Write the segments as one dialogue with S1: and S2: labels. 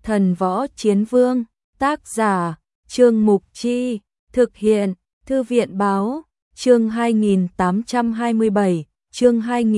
S1: Thần Võ Chiến Vương, tác giả, Trương Mục Chi, thực hiện, Thư viện Báo, chương 2827, chương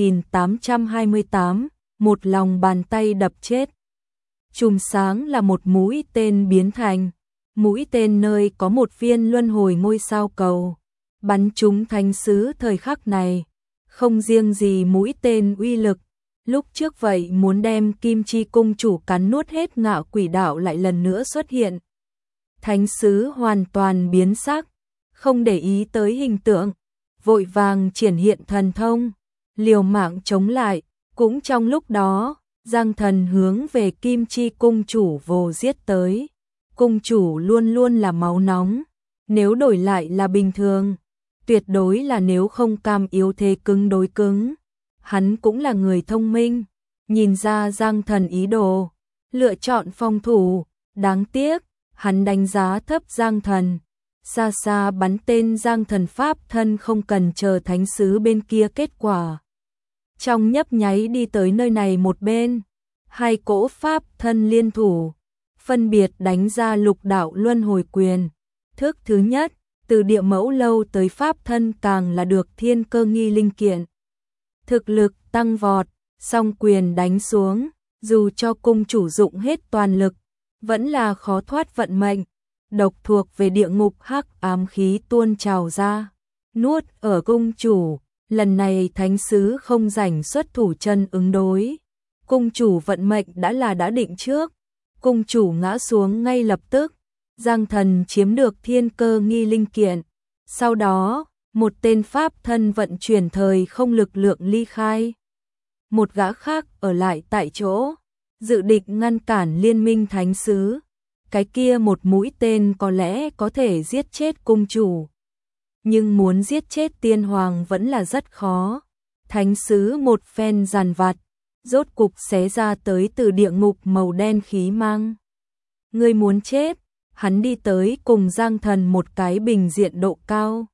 S1: 2828, một lòng bàn tay đập chết. Chùm sáng là một mũi tên biến thành, mũi tên nơi có một viên luân hồi ngôi sao cầu, bắn trúng thánh sứ thời khắc này. Không riêng gì mũi tên uy lực, lúc trước vậy muốn đem Kim Chi cung chủ cắn nuốt hết Ngạo Quỷ Đạo lại lần nữa xuất hiện. Thánh sứ hoàn toàn biến sắc, không để ý tới hình tượng, vội vàng triển hiện thần thông, liều mạng chống lại. Cũng trong lúc đó, Giang Thần hướng về Kim Chi cung chủ vồ giết tới. Cung chủ luôn luôn là máu nóng, nếu đổi lại là bình thường, tuyệt đối là nếu không cam yếu thế cứng đối cứng. Hắn cũng là người thông minh, nhìn ra Giang Thần ý đồ, lựa chọn phòng thủ. Đáng tiếc, hắn đánh giá thấp Giang Thần, xa xa bắn tên Giang Thần pháp thân không cần chờ thánh sứ bên kia kết quả. Trong nhấp nháy đi tới nơi này một bên, hai cỗ pháp thân liên thủ, phân biệt đánh ra Lục Đạo Luân Hồi Quyền. Thức thứ nhất, từ địa mẫu lâu tới pháp thân càng là được thiên cơ nghi linh kiện. Thực lực tăng vọt, song quyền đánh xuống, dù cho cung chủ dụng hết toàn lực, vẫn là khó thoát vận mệnh. Độc thuộc về địa ngục hắc ám khí tuôn trào ra, nuốt ở cung chủ. Lần này thánh sứ không rảnh xuất thủ chân ứng đối. Cung chủ vận mệnh đã định trước. Cung chủ ngã xuống ngay lập tức. Giang Thần chiếm được thiên cơ nghi linh kiện. Sau đó, một tên pháp thân vận chuyển thời không lực lượng ly khai. Một gã khác ở lại tại chỗ, dự định ngăn cản liên minh thánh sứ. Cái kia một mũi tên có lẽ có thể giết chết cung chủ, nhưng muốn giết chết tiên hoàng vẫn là rất khó. Thánh sứ một phen giàn vặt, rốt cục xé ra tới từ địa ngục màu đen khí mang. Người muốn chết, hắn đi tới cùng Giang Thần một cái bình diện độ cao.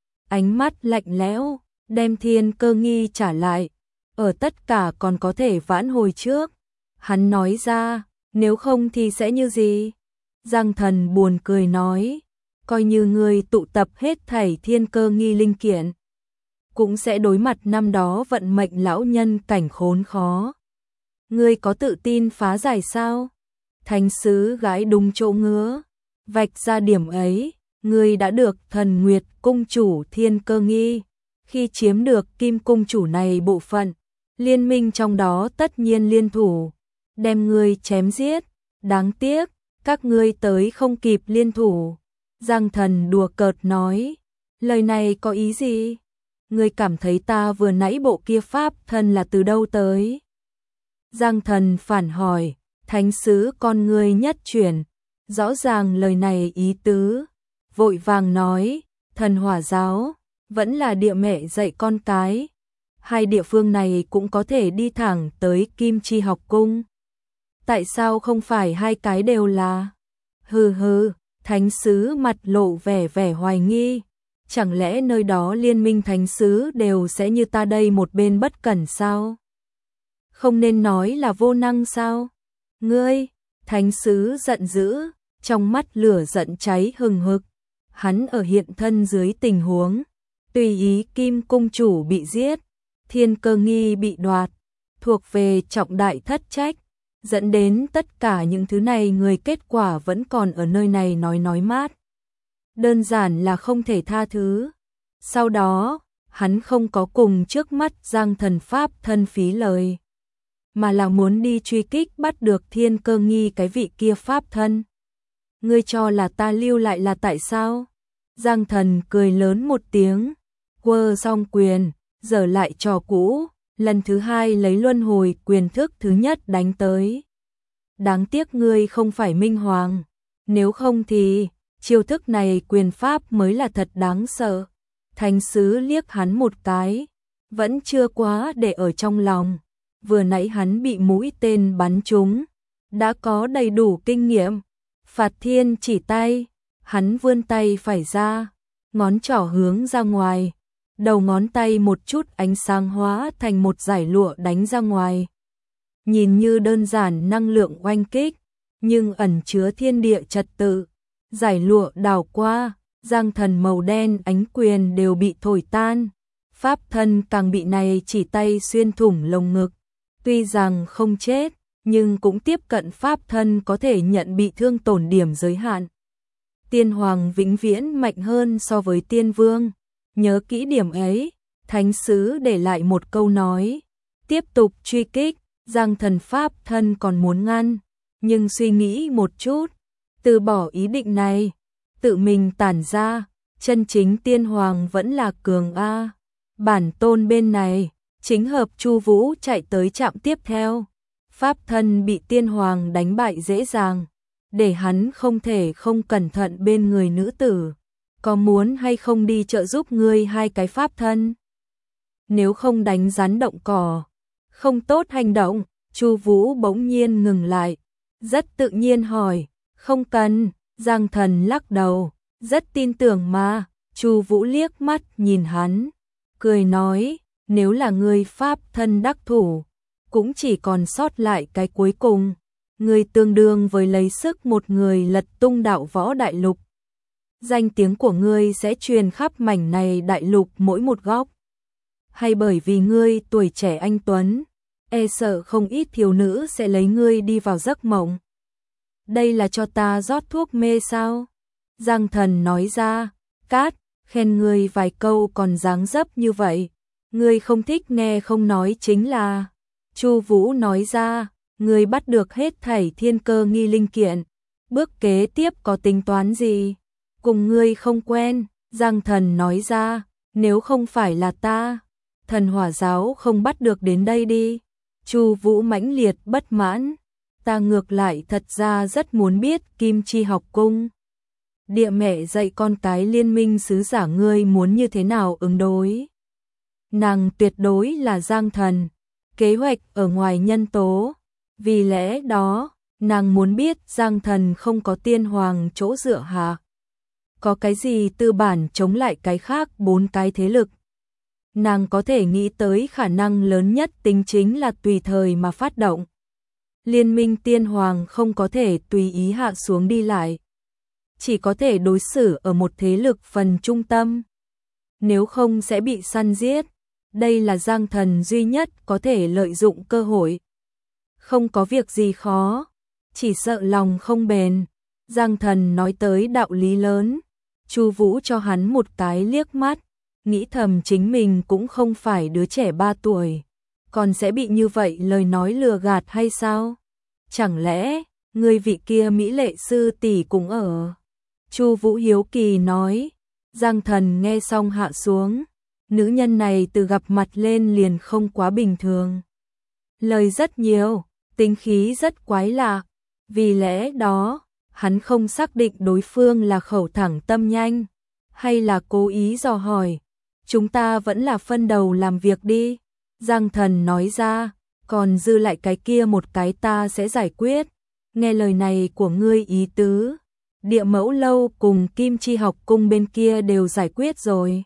S1: Ánh mắt lạnh lẽo, đem thiên cơ nghi trả lại, ở tất cả còn có thể vãn hồi trước. Hắn nói ra, nếu không thì sẽ như gì? Giang Thần buồn cười nói, coi như ngươi tụ tập hết thảy thiên cơ nghi linh kiện, cũng sẽ đối mặt năm đó vận mệnh lão nhân cảnh khốn khó. Ngươi có tự tin phá giải sao? Thánh sứ gãi đúng chỗ ngứa, vạch ra điểm ấy, ngươi đã được Thần Nguyệt cung chủ thiên cơ nghi. Khi chiếm được Kim cung chủ này bộ phận, liên minh trong đó tất nhiên liên thủ, đem ngươi chém giết. Đáng tiếc, các ngươi tới không kịp liên thủ. Giang Thần đùa cợt nói, lời này có ý gì? Ngươi cảm thấy ta vừa nãy bộ kia pháp thân là từ đâu tới? Giang Thần phản hỏi, thánh sứ con ngươi nhất chuyển, rõ ràng lời này ý tứ, vội vàng nói, Thần Hỏa giáo, vẫn là địa mẹ dạy con cái. Hai địa phương này cũng có thể đi thẳng tới Kim Chi học cung. Tại sao không phải hai cái đều là? Hừ hừ. Thánh sứ mặt lộ vẻ hoài nghi, chẳng lẽ nơi đó liên minh thánh sứ đều sẽ như ta đây một bên bất cẩn sao? Không nên nói là vô năng sao? Ngươi, thánh sứ giận dữ, trong mắt lửa giận cháy hừng hực. Hắn ở hiện thân dưới tình huống, tùy ý Kim cung chủ bị giết, thiên cơ nghi bị đoạt, thuộc về trọng đại thất trách. Dẫn đến tất cả những thứ này người kết quả vẫn còn ở nơi này nói mát. Đơn giản là không thể tha thứ. Sau đó, hắn không có cùng trước mắt Giang Thần pháp thân phí lời, mà là muốn đi truy kích bắt được thiên cơ nghi cái vị kia pháp thân. Ngươi cho là ta lưu lại là tại sao? Giang Thần cười lớn một tiếng, quơ xong quyền, giở lại trò cũ. Lần thứ hai lấy luân hồi quyền thức thứ nhất đánh tới. Đáng tiếc ngươi không phải Minh Hoàng, nếu không thì chiêu thức này quyền pháp mới là thật đáng sợ. Thánh sứ liếc hắn một cái, vẫn chưa quá để ở trong lòng. Vừa nãy hắn bị mũi tên bắn trúng, đã có đầy đủ kinh nghiệm. Phạt thiên chỉ tay, hắn vươn tay phải ra, ngón trỏ hướng ra ngoài. Đầu ngón tay một chút ánh sáng hóa thành một dải lụa đánh ra ngoài. Nhìn như đơn giản năng lượng oanh kích, nhưng ẩn chứa thiên địa trật tự. Giải lụa đảo qua, giang thần màu đen ánh quyền đều bị thổi tan. Pháp thân càng bị này chỉ tay xuyên thủng lồng ngực. Tuy rằng không chết, nhưng cũng tiếp cận pháp thân có thể nhận bị thương tổn điểm giới hạn. Tiên hoàng vĩnh viễn mạnh hơn so với tiên vương. Nhớ kỹ điểm ấy, thánh sứ để lại một câu nói. Tiếp tục truy kích, giang thần pháp thân còn muốn ngăn. Nhưng suy nghĩ một chút, từ bỏ ý định này, tự mình tản ra, chân chính tiên hoàng vẫn là cường A. Bản tôn bên này, chính hợp Chu Vũ chạy tới trạm tiếp theo. Pháp thân bị tiên hoàng đánh bại dễ dàng, để hắn không thể không cẩn thận bên người nữ tử. Có muốn hay không đi trợ giúp ngươi hai cái pháp thân? Nếu không đánh rắn động cỏ, không tốt hành động. Chu Vũ bỗng nhiên ngừng lại, rất tự nhiên hỏi, không cần. Giang thần lắc đầu, rất tin tưởng mà. Chu Vũ liếc mắt nhìn hắn, cười nói, nếu là ngươi pháp thân đắc thủ, cũng chỉ còn sót lại cái cuối cùng. Ngươi tương đương với lấy sức một người lật tung đạo võ đại lục. Danh tiếng của ngươi sẽ truyền khắp mảnh này đại lục mỗi một góc. Hay bởi vì ngươi tuổi trẻ anh tuấn, e sợ không ít thiếu nữ sẽ lấy ngươi đi vào giấc mộng. Đây là cho ta rót thuốc mê sao? Giang thần nói ra, Cát, khen ngươi vài câu còn dáng dấp như vậy. Ngươi không thích nghe không nói chính là. Chu Vũ nói ra, ngươi bắt được hết thảy thiên cơ nghi linh kiện. Bước kế tiếp có tính toán gì? Cùng ngươi không quen. Giang thần nói ra, nếu không phải là ta, thần hỏa giáo không bắt được đến đây đi. Chu Vũ mãnh liệt bất mãn. Ta ngược lại thật ra rất muốn biết Kim Chi học cung. Địa mẹ dạy con cái liên minh sứ giả ngươi muốn như thế nào ứng đối. Nàng tuyệt đối là Giang thần, kế hoạch ở ngoài nhân tố. Vì lẽ đó, nàng muốn biết Giang thần không có tiên hoàng chỗ dựa hả? Có cái gì tư bản chống lại cái khác 4 cái thế lực? Nàng có thể nghĩ tới khả năng lớn nhất tính chính là tùy thời mà phát động. Liên minh tiên hoàng không có thể tùy ý hạ xuống đi lại. Chỉ có thể đối xử ở một thế lực phần trung tâm. Nếu không sẽ bị săn giết. Đây là Giang thần duy nhất có thể lợi dụng cơ hội. Không có việc gì khó, chỉ sợ lòng không bền. Giang thần nói tới đạo lý lớn. Chu Vũ cho hắn một cái liếc mắt, nghĩ thầm chính mình cũng không phải đứa trẻ 3 tuổi, còn sẽ bị như vậy lời nói lừa gạt hay sao? Chẳng lẽ người vị kia mỹ lệ sư tỷ cũng ở? Chu Vũ hiếu kỳ nói. Giang thần nghe xong hạ xuống, nữ nhân này từ gặp mặt lên liền không quá bình thường. Lời rất nhiều, tính khí rất quái lạ, vì lẽ đó, hắn không xác định đối phương là khẩu thẳng tâm nhanh, hay là cố ý dò hỏi. Chúng ta vẫn là phân đầu làm việc đi. Giang thần nói ra, còn dư lại cái kia một cái ta sẽ giải quyết. Nghe lời này của ngươi ý tứ, Địa Mẫu lâu cùng Kim Chi học cung bên kia đều giải quyết rồi.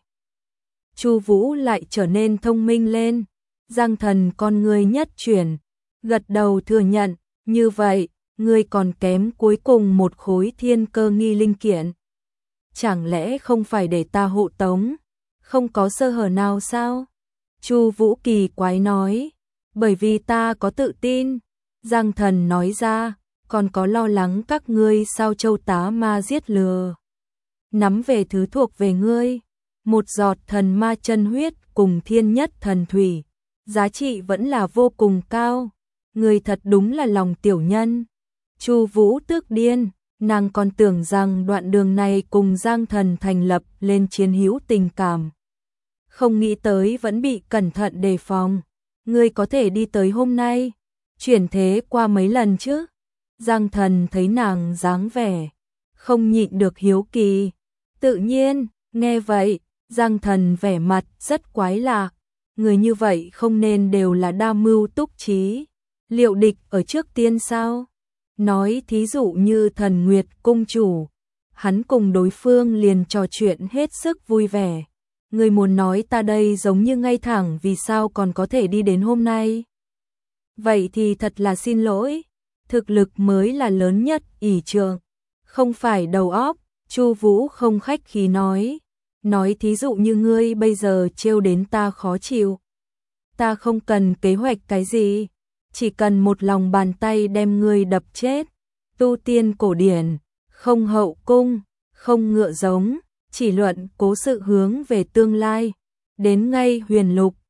S1: Chu Vũ lại trở nên thông minh lên. Giang thần con ngươi nhất chuyển, gật đầu thừa nhận, như vậy, ngươi còn kém cuối cùng một khối thiên cơ nghi linh kiện. Chẳng lẽ không phải để ta hộ tống? Không có sơ hở nào sao? Chu Vũ kỳ quái nói, bởi vì ta có tự tin. Giang thần nói ra, còn có lo lắng các ngươi sao châu tá ma giết lừa. Nắm về thứ thuộc về ngươi, một giọt thần ma chân huyết cùng thiên nhất thần thủy, giá trị vẫn là vô cùng cao. Ngươi thật đúng là lòng tiểu nhân. Chu Vũ tức điên, nàng còn tưởng rằng đoạn đường này cùng Giang thần thành lập lên chiến hữu tình cảm. Không nghĩ tới vẫn bị cẩn thận đề phòng. Ngươi có thể đi tới hôm nay, chuyển thế qua mấy lần chứ? Giang thần thấy nàng dáng vẻ, không nhịn được hiếu kỳ. Tự nhiên, nghe vậy, Giang thần vẻ mặt rất quái lạ. Người như vậy không nên đều là đa mưu túc trí, liệu địch ở trước tiên sao? Nói thí dụ như Thần Nguyệt cung chủ, hắn cùng đối phương liền trò chuyện hết sức vui vẻ. Người muốn nói ta đây giống như ngay thẳng vì sao còn có thể đi đến hôm nay? Vậy thì thật là xin lỗi. thực lực mới là lớn nhất, ỷ trượng, không phải đầu óc. Chu Vũ không khách khí nói thí dụ như ngươi bây giờ trêu đến ta khó chịu. Ta không cần kế hoạch cái gì, chỉ cần một lòng bàn tay đem ngươi đập chết. Tu tiên cổ điển, không hậu cung, không ngựa giống, chỉ luận cố sự hướng về tương lai. Đến ngay huyền lục,